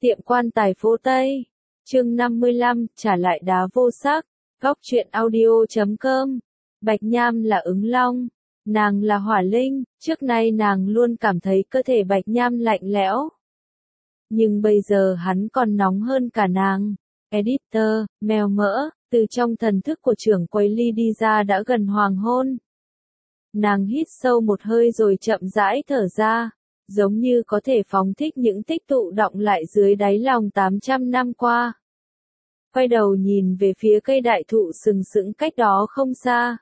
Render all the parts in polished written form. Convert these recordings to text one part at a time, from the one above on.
Tiệm quan tài phố Tây. Chương 55, trả lại đá vô sắc. Góc truyện audio.com. Bạch Nham là ứng long. Nàng là hỏa linh, trước nay nàng luôn cảm thấy cơ thể Bạch Nham lạnh lẽo. Nhưng bây giờ hắn còn nóng hơn cả nàng. Editor, mèo mỡ, từ trong thần thức của trưởng quầy ly đi ra đã gần hoàng hôn. Nàng hít sâu một hơi rồi chậm rãi thở ra, giống như có thể phóng thích những tích tụ đọng lại dưới đáy lòng 800 năm qua. Quay đầu nhìn về phía cây đại thụ sừng sững cách đó không xa.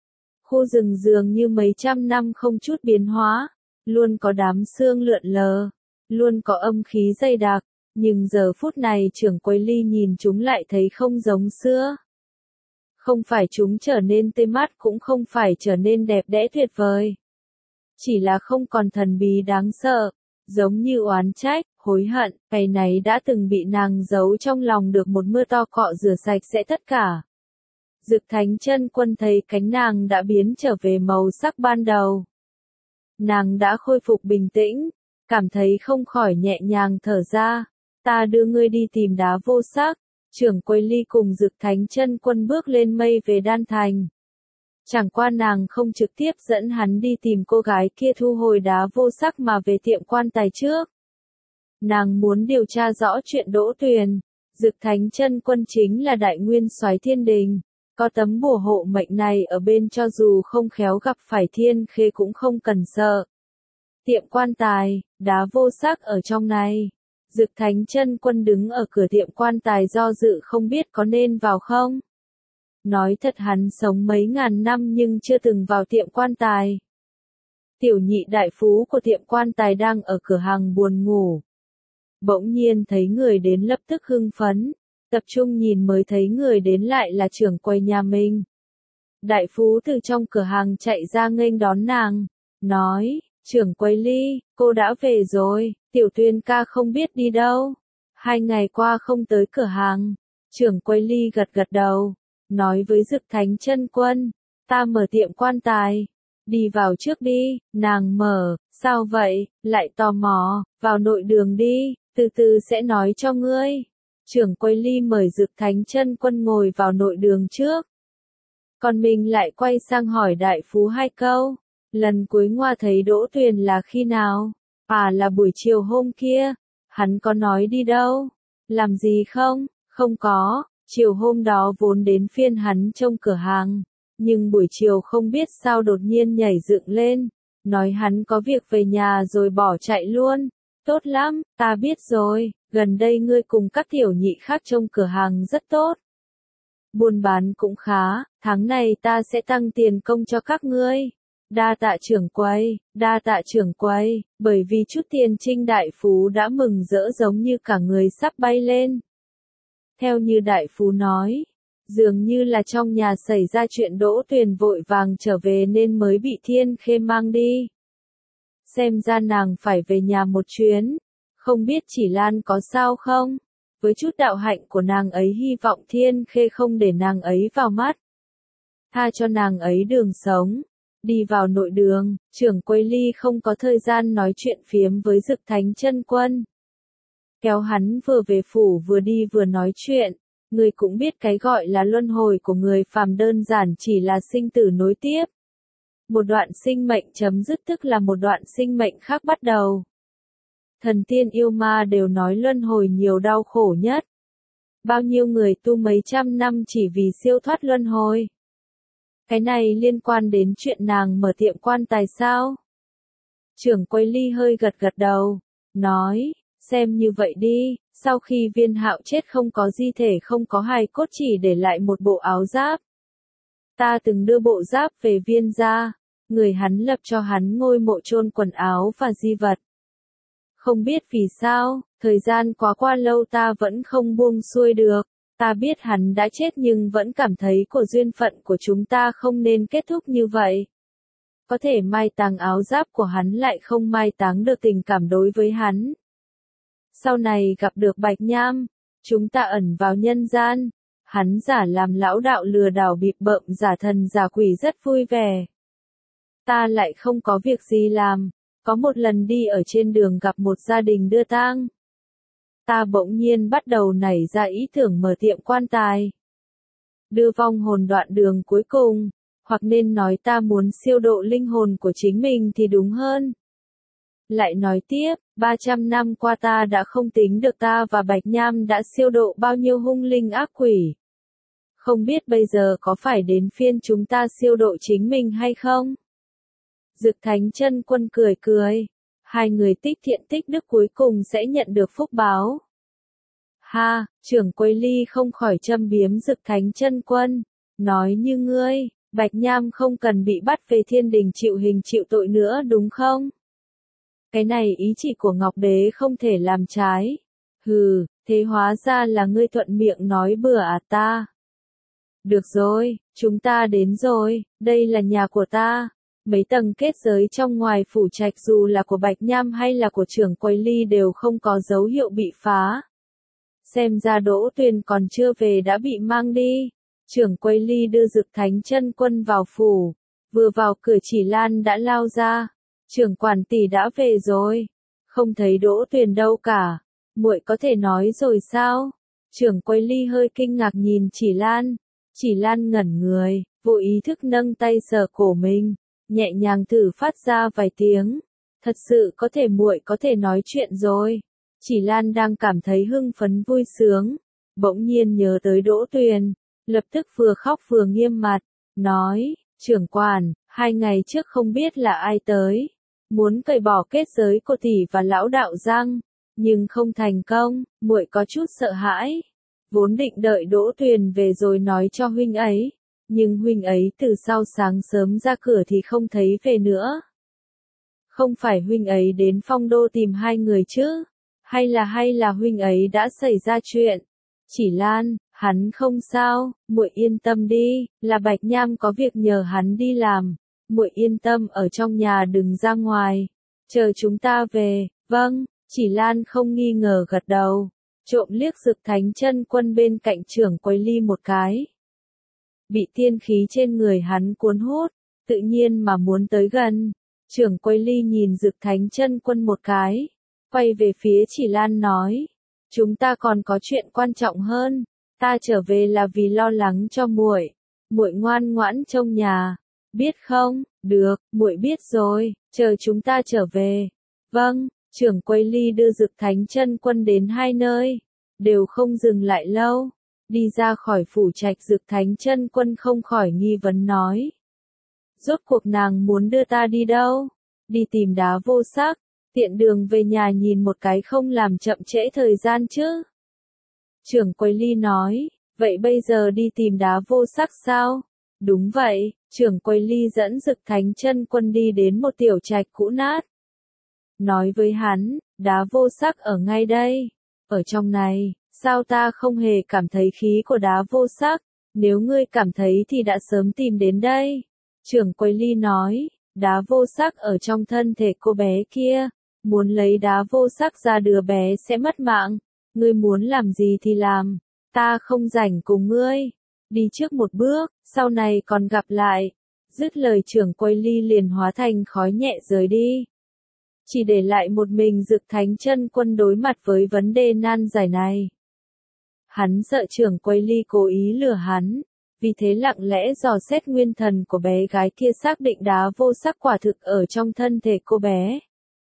Khu rừng dường như mấy trăm năm không chút biến hóa, luôn có đám sương lượn lờ, luôn có âm khí dày đặc, nhưng giờ phút này trưởng quầy ly nhìn chúng lại thấy không giống xưa. Không phải chúng trở nên tê mắt cũng không phải trở nên đẹp đẽ tuyệt vời. Chỉ là không còn thần bí đáng sợ, giống như oán trách, hối hận, ngày này đã từng bị nàng giấu trong lòng được một mưa to cọ rửa sạch sẽ tất cả. Dực Thánh Chân Quân thấy cánh nàng đã biến trở về màu sắc ban đầu. Nàng đã khôi phục bình tĩnh, cảm thấy không khỏi nhẹ nhàng thở ra. Ta đưa ngươi đi tìm đá vô sắc. Trưởng quầy ly cùng Dực Thánh Chân Quân bước lên mây về Đan Thành. Chẳng qua nàng không trực tiếp dẫn hắn đi tìm cô gái kia thu hồi đá vô sắc mà về tiệm quan tài trước. Nàng muốn điều tra rõ chuyện Đỗ Tuyền. Dực Thánh Chân Quân chính là đại nguyên soái thiên đình, có tấm bùa hộ mệnh này ở bên cho dù không khéo gặp phải thiên khê cũng không cần sợ. Tiệm quan tài, đá vô sắc ở trong này. Dực Thánh Chân Quân đứng ở cửa tiệm quan tài do dự không biết có nên vào không. Nói thật hắn sống mấy ngàn năm nhưng chưa từng vào tiệm quan tài. Tiểu nhị đại phú của tiệm quan tài đang ở cửa hàng buồn ngủ. Bỗng nhiên thấy người đến lập tức hưng phấn, tập trung nhìn mới thấy người đến lại là trưởng quầy nhà mình. Đại phú từ trong cửa hàng chạy ra nghênh đón nàng, nói, trưởng quầy ly, cô đã về rồi, Tiểu Tuyên ca không biết đi đâu. 2 ngày qua không tới cửa hàng. Trưởng quầy ly gật gật đầu, nói với Dực Thánh Chân Quân, ta mở tiệm quan tài. Đi vào trước đi, nàng mở, sao vậy, lại tò mò, vào nội đường đi, từ từ sẽ nói cho ngươi. Trưởng quầy ly mời Dực Thánh Chân Quân ngồi vào nội đường trước. Còn mình lại quay sang hỏi đại phú 2 câu. Lần cuối Ngoa thấy Đỗ Tuyền là khi nào? À là buổi chiều hôm kia. Hắn có nói đi đâu? Làm gì không? Không có. Chiều hôm đó vốn đến phiên hắn trông cửa hàng. Nhưng buổi chiều không biết sao đột nhiên nhảy dựng lên. Nói hắn có việc về nhà rồi bỏ chạy luôn. Tốt lắm, ta biết rồi. Gần đây ngươi cùng các tiểu nhị khác trông cửa hàng rất tốt. Buôn bán cũng khá. Tháng này ta sẽ tăng tiền công cho các ngươi. Đa tạ trưởng quầy, đa tạ trưởng quầy, bởi vì chút tiền Trinh đại phú đã mừng rỡ giống như cả người sắp bay lên. Theo như đại phú nói, dường như là trong nhà xảy ra chuyện Đỗ Tuyền vội vàng trở về nên mới bị thiên khê mang đi. Xem ra nàng phải về nhà một chuyến, không biết chỉ Lan có sao không? Với chút đạo hạnh của nàng ấy hy vọng thiên khê không để nàng ấy vào mắt. Tha cho nàng ấy đường sống. Đi vào nội đường, trưởng quầy ly không có thời gian nói chuyện phiếm với Dực Thánh Chân Quân. Kéo hắn vừa về phủ vừa đi vừa nói chuyện, người cũng biết cái gọi là luân hồi của người phàm đơn giản chỉ là sinh tử nối tiếp. Một đoạn sinh mệnh chấm dứt tức là một đoạn sinh mệnh khác bắt đầu. Thần tiên yêu ma đều nói luân hồi nhiều đau khổ nhất. Bao nhiêu người tu mấy trăm năm chỉ vì siêu thoát luân hồi. Cái này liên quan đến chuyện nàng mở tiệm quan tài sao? Trưởng quầy ly hơi gật gật đầu, nói, xem như vậy đi, sau khi Viên Hạo chết không có di thể không có hài cốt chỉ để lại một bộ áo giáp. Ta từng đưa bộ giáp về Viên gia, người hắn lập cho hắn ngôi mộ chôn quần áo và di vật. Không biết vì sao, thời gian quá qua lâu ta vẫn không buông xuôi được. Ta biết hắn đã chết nhưng vẫn cảm thấy của duyên phận của chúng ta không nên kết thúc như vậy. Có thể mai táng áo giáp của hắn lại không mai táng được tình cảm đối với hắn. Sau này gặp được Bạch Nham, chúng ta ẩn vào nhân gian. Hắn giả làm lão đạo lừa đảo bịp bợm giả thần giả quỷ rất vui vẻ. Ta lại không có việc gì làm. Có một lần đi ở trên đường gặp một gia đình đưa tang. ta bỗng nhiên bắt đầu nảy ra ý tưởng mở tiệm quan tài. Đưa vong hồn đoạn đường cuối cùng, hoặc nên nói ta muốn siêu độ linh hồn của chính mình thì đúng hơn. Lại nói tiếp, 300 năm qua ta đã không tính được ta và Bạch Nham đã siêu độ bao nhiêu hung linh ác quỷ. Không biết bây giờ có phải đến phiên chúng ta siêu độ chính mình hay không? Dực Thánh Chân Quân cười cười. Hai người tích thiện tích đức cuối cùng sẽ nhận được phúc báo. Ha, trưởng quầy Ly không khỏi châm biếm Dực Thánh Chân Quân. Nói như ngươi, Bạch Nham không cần bị bắt về thiên đình chịu hình chịu tội nữa đúng không? Cái này ý chỉ của Ngọc Đế không thể làm trái. Hừ, thế hóa ra là ngươi thuận miệng nói bừa à ta. Được rồi, chúng ta đến rồi, đây là nhà của ta. Mấy tầng kết giới trong ngoài phủ trạch dù là của Bạch Nham hay là của trưởng quầy Ly đều không có dấu hiệu bị phá. Xem ra Đỗ Tuyền còn chưa về đã bị mang đi. Trưởng quầy Ly đưa Dực Thánh Chân Quân vào phủ. Vừa vào cửa Chỉ Lan đã lao ra. Trưởng quản tỷ đã về rồi. Không thấy Đỗ Tuyền đâu cả. Muội có thể nói rồi sao? Trưởng quầy Ly hơi kinh ngạc nhìn Chỉ Lan. Chỉ Lan ngẩn người, vô ý thức nâng tay sờ cổ mình, nhẹ nhàng thử phát ra vài tiếng. Thật sự có thể muội có thể nói chuyện rồi. Chỉ Lan đang cảm thấy hưng phấn vui sướng, bỗng nhiên nhớ tới Đỗ Tuyền, lập tức vừa khóc vừa nghiêm mặt, nói, trưởng quản, 2 ngày trước không biết là ai tới, muốn cởi bỏ kết giới của tỷ và lão đạo Giang, nhưng không thành công, muội có chút sợ hãi. Vốn định đợi Đỗ Tuyền về rồi nói cho huynh ấy, nhưng huynh ấy từ sau sáng sớm ra cửa thì không thấy về nữa. Không phải huynh ấy đến Phong Đô tìm 2 người chứ? Hay là huynh ấy đã xảy ra chuyện? Chỉ Lan, hắn không sao, muội yên tâm đi, là Bạch Nham có việc nhờ hắn đi làm. Muội yên tâm ở trong nhà đừng ra ngoài, chờ chúng ta về. Vâng, Chỉ Lan không nghi ngờ gật đầu. Trộm liếc Dực Thánh Chân Quân bên cạnh trưởng quầy Ly một cái. Bị tiên khí trên người hắn cuốn hút, tự nhiên mà muốn tới gần. Trưởng quầy Ly nhìn Dực Thánh Chân Quân một cái, quay về phía Chỉ Lan nói, chúng ta còn có chuyện quan trọng hơn, ta trở về là vì lo lắng cho muội, muội ngoan ngoãn trông nhà, biết không? Được, muội biết rồi, chờ chúng ta trở về. Vâng. Trưởng quầy Ly đưa Dực Thánh Chân Quân đến 2 nơi, đều không dừng lại lâu. Đi ra khỏi phủ trạch Dực Thánh Chân Quân không khỏi nghi vấn nói. Rốt cuộc nàng muốn đưa ta đi đâu? Đi tìm Đá Vô Sắc, tiện đường về nhà nhìn một cái không làm chậm trễ thời gian chứ. Trưởng quầy Ly nói, vậy bây giờ đi tìm Đá Vô Sắc sao? Đúng vậy, trưởng quầy Ly dẫn Dực Thánh Chân Quân đi đến một tiểu trạch cũ nát. Nói với hắn, Đá Vô Sắc ở ngay đây. Ở trong này, sao ta không hề cảm thấy khí của Đá Vô Sắc? Nếu ngươi cảm thấy thì đã sớm tìm đến đây. Trưởng quầy Ly nói, Đá Vô Sắc ở trong thân thể cô bé kia. Muốn lấy Đá Vô Sắc ra đứa bé sẽ mất mạng. Ngươi muốn làm gì thì làm. Ta không rảnh cùng ngươi. Đi trước một bước, sau này còn gặp lại. Dứt lời trưởng quầy Ly liền hóa thành khói nhẹ rời đi. Chỉ để lại một mình Dực Thánh Chân Quân đối mặt với vấn đề nan giải này. Hắn sợ trưởng quầy Ly cố ý lừa hắn, vì thế lặng lẽ dò xét nguyên thần của bé gái kia xác định Đá Vô Sắc quả thực ở trong thân thể cô bé.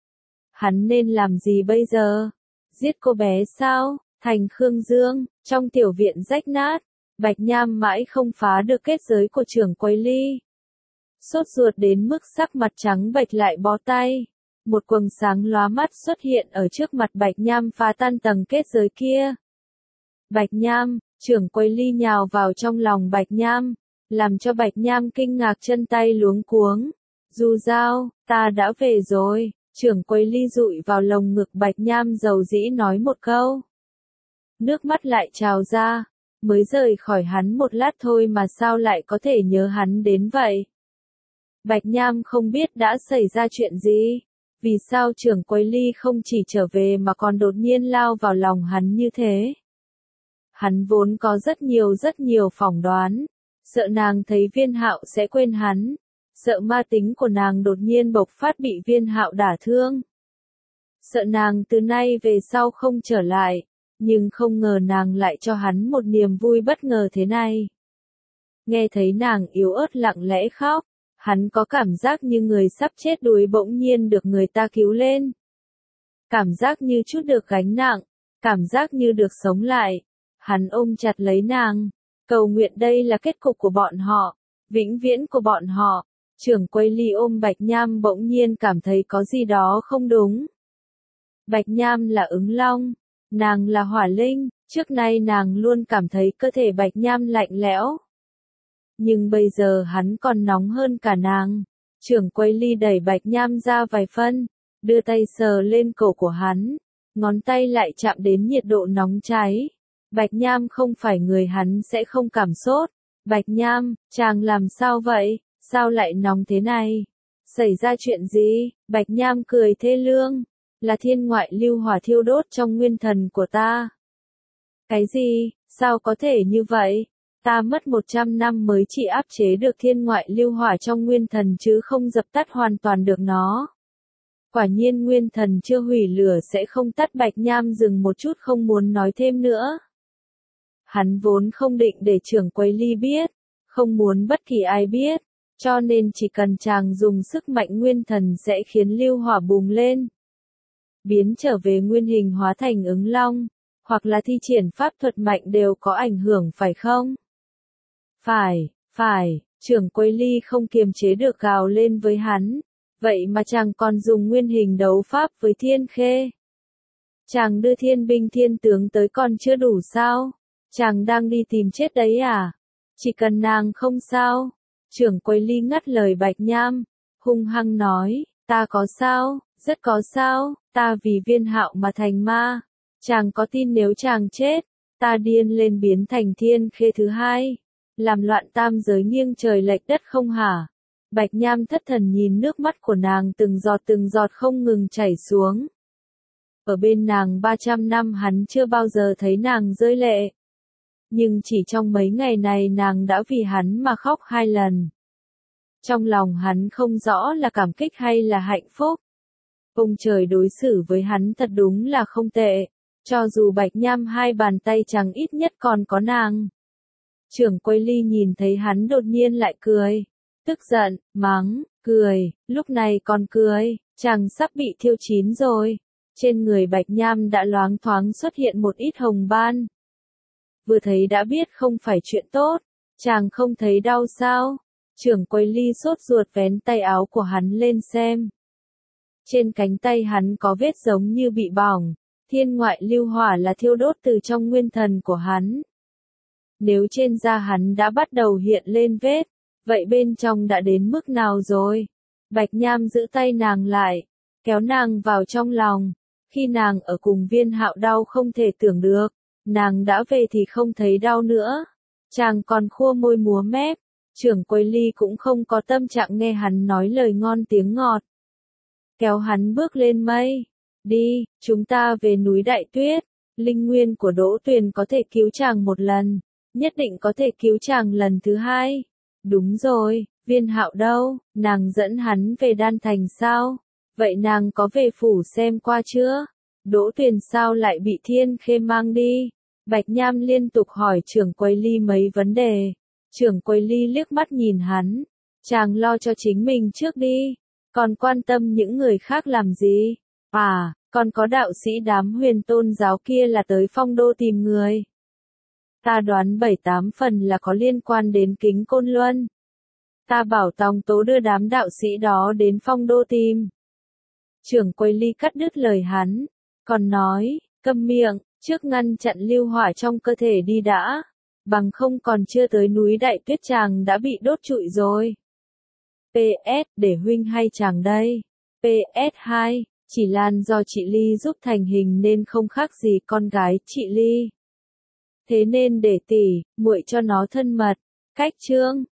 Hắn nên làm gì bây giờ? Giết cô bé sao? Thành Khương Dương, trong tiểu viện rách nát, Bạch Nham mãi không phá được kết giới của trưởng quầy Ly. Sốt ruột đến mức sắc mặt trắng bệch lại bó tay. Một quầng sáng lóa mắt xuất hiện ở trước mặt Bạch Nham phá tan tầng kết giới kia. Bạch Nham, trưởng quầy Ly nhào vào trong lòng Bạch Nham, làm cho Bạch Nham kinh ngạc chân tay luống cuống. Du Giao, ta đã về rồi, trưởng quầy Ly dụi vào lồng ngực Bạch Nham dầu dĩ nói một câu. Nước mắt lại trào ra, mới rời khỏi hắn một lát thôi mà sao lại có thể nhớ hắn đến vậy. Bạch Nham không biết đã xảy ra chuyện gì. Vì sao trưởng quầy Ly không chỉ trở về mà còn đột nhiên lao vào lòng hắn như thế? Hắn vốn có rất nhiều phỏng đoán, sợ nàng thấy Viên Hạo sẽ quên hắn, sợ ma tính của nàng đột nhiên bộc phát bị Viên Hạo đả thương. Sợ nàng từ nay về sau không trở lại, nhưng không ngờ nàng lại cho hắn một niềm vui bất ngờ thế này. Nghe thấy nàng yếu ớt lặng lẽ khóc, hắn có cảm giác như người sắp chết đuối bỗng nhiên được người ta cứu lên. Cảm giác như chút được gánh nặng, cảm giác như được sống lại. Hắn ôm chặt lấy nàng, cầu nguyện đây là kết cục của bọn họ, vĩnh viễn của bọn họ. Trưởng quầy Ly ôm Bạch Nham bỗng nhiên cảm thấy có gì đó không đúng. Bạch Nham là ứng long, nàng là hỏa linh, trước nay nàng luôn cảm thấy cơ thể Bạch Nham lạnh lẽo. Nhưng bây giờ hắn còn nóng hơn cả nàng. Trưởng quầy Ly đẩy Bạch Nham ra vài phân, đưa tay sờ lên cổ của hắn, ngón tay lại chạm đến nhiệt độ nóng cháy. Bạch Nham không phải người hắn sẽ không cảm sốt. Bạch Nham, chàng làm sao vậy? Sao lại nóng thế này? Xảy ra chuyện gì? Bạch Nham cười thê lương. Là thiên ngoại lưu hỏa thiêu đốt trong nguyên thần của ta. Cái gì? Sao có thể như vậy? Ta mất 100 năm mới chỉ áp chế được thiên ngoại lưu hỏa trong nguyên thần chứ không dập tắt hoàn toàn được nó. Quả nhiên nguyên thần chưa hủy lửa sẽ không tắt. Bạch Nham dừng một chút không muốn nói thêm nữa. Hắn vốn không định để trưởng quầy Ly biết, không muốn bất kỳ ai biết, cho nên chỉ cần chàng dùng sức mạnh nguyên thần sẽ khiến lưu hỏa bùng lên. Biến trở về nguyên hình hóa thành ứng long, hoặc là thi triển pháp thuật mạnh đều có ảnh hưởng phải không? Phải, trưởng quầy Ly không kiềm chế được gào lên với hắn. Vậy mà chàng còn dùng nguyên hình đấu pháp với Thiên Khê. Chàng đưa thiên binh thiên tướng tới còn chưa đủ sao? Chàng đang đi tìm chết đấy à? Chỉ cần nàng không sao. Trưởng quầy Ly ngắt lời Bạch Nham, hung hăng nói, ta có sao, rất có sao, ta vì Viên Hạo mà thành ma. Chàng có tin nếu chàng chết, ta điên lên biến thành Thiên Khê thứ hai, làm loạn tam giới nghiêng trời lệch đất không hả? Bạch Nham thất thần nhìn nước mắt của nàng từng giọt không ngừng chảy xuống. Ở bên nàng 300 năm hắn chưa bao giờ thấy nàng rơi lệ. Nhưng chỉ trong mấy ngày này nàng đã vì hắn mà khóc 2 lần. Trong lòng hắn không rõ là cảm kích hay là hạnh phúc. Ông trời đối xử với hắn thật đúng là không tệ. Cho dù Bạch Nham 2 bàn tay chẳng ít nhất còn có nàng. Trưởng quầy Ly nhìn thấy hắn đột nhiên lại cười. Tức giận, mắng, cười, lúc này còn cười, chàng sắp bị thiêu chín rồi. Trên người Bạch Nham đã loáng thoáng xuất hiện một ít hồng ban. Vừa thấy đã biết không phải chuyện tốt, chàng không thấy đau sao? Trưởng quầy Ly sốt ruột vén tay áo của hắn lên xem. Trên cánh tay hắn có vết giống như bị bỏng, thiên ngoại lưu hỏa là thiêu đốt từ trong nguyên thần của hắn. Nếu trên da hắn đã bắt đầu hiện lên vết, vậy bên trong đã đến mức nào rồi? Bạch Nham giữ tay nàng lại, kéo nàng vào trong lòng. Khi nàng ở cùng Viên Hạo đau không thể tưởng được, nàng đã về thì không thấy đau nữa. Chàng còn khua môi múa mép, trưởng quầy Ly cũng không có tâm trạng nghe hắn nói lời ngon tiếng ngọt. Kéo hắn bước lên mây. Đi, chúng ta về núi Đại Tuyết. Linh nguyên của Đỗ Tuyền có thể cứu chàng một lần, nhất định có thể cứu chàng lần thứ hai. Đúng rồi, Viên Hạo đâu? Nàng dẫn hắn về Đan Thành sao? Vậy nàng có về phủ xem qua chưa? Đỗ Tuyền sao lại bị Thiên Khê mang đi? Bạch Nham liên tục hỏi trưởng quầy Ly mấy vấn đề. Trưởng quầy Ly liếc mắt nhìn hắn. Chàng lo cho chính mình trước đi. Còn quan tâm những người khác làm gì? À, còn có đạo sĩ đám Huyền Tôn giáo kia là tới Phong Đô tìm người. Ta đoán 7-8 phần là có liên quan đến Kính Côn Luân. Ta bảo Tòng Tố đưa đám đạo sĩ đó đến Phong Đô tìm. Trưởng quầy Ly cắt đứt lời hắn, còn nói, câm miệng, trước ngăn chặn lưu hỏa trong cơ thể đi đã, bằng không còn chưa tới núi Đại Tuyết chàng đã bị đốt trụi rồi. PS, để huynh hay chàng đây. PS2, chỉ Lan do chị Ly giúp thành hình nên không khác gì con gái chị Ly. Thế nên để tỷ, muội cho nó thân mật. Cách chương